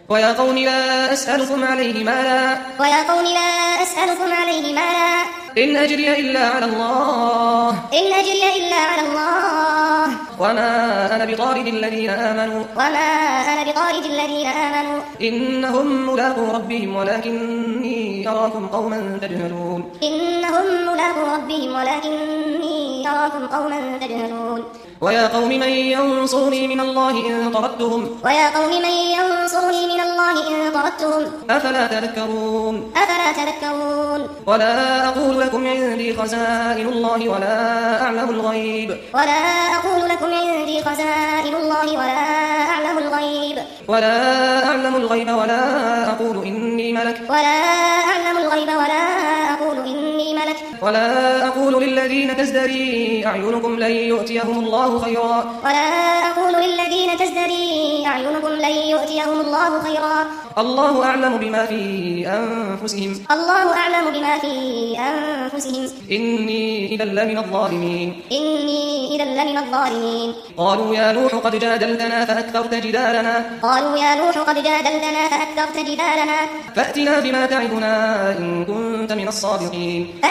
ويا قوم لا أسألكم عليه مالا إن أجري إلا على الله وما أنا بطارد الذين آمنوا إنهم ملاقو ربهم ولكني أراكم قوما تجهلون ويا قوم من ينصرني من الله إن طردتهم أفلا تذكرون ولا أقول لكم عندي خزائن الله ولا أعلم الغيب ولا أقول إني ملك ولا أقول للذين تزدري أعينكم لن يؤتيهم الله خيرا الله أعلم بما في أنفسهم إني إذا لمن الظالمين قالوا يا نوح قد جادلتنا فأكثرت جدالنا فأتنا بما تعدنا إن كنت من الصادقين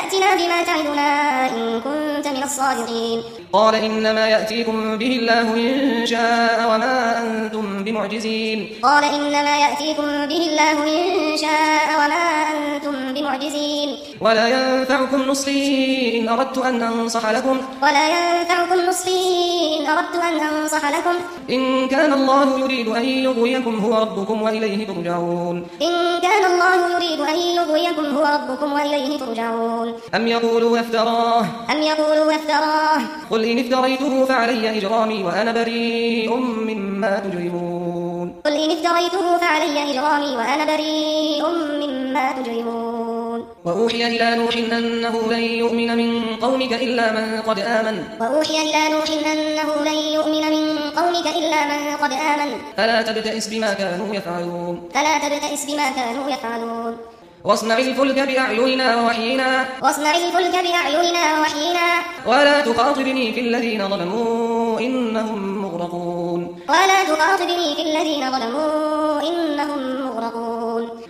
قال إنما يأتيكم به الله إن شاء وما أنتم بمعجزين ولا ينفعكم نصحي إن أردت أن أنصح لكم إن كان الله يريد أن يغويكم هو ربكم وإليه ترجعون أم يقولوا افتراه قل إن افتريته فعلي إجرامي وأنا بريء مما تجرمون وأوحي إلى نوح أنه لن يؤمن من قومك إلا من قد آمن فلا تبتئس بما كانوا يفعلون واصنع الفلك بأعيننا ووحينا ولا تخاطبني في الذين ظلموا إنهم مغرقون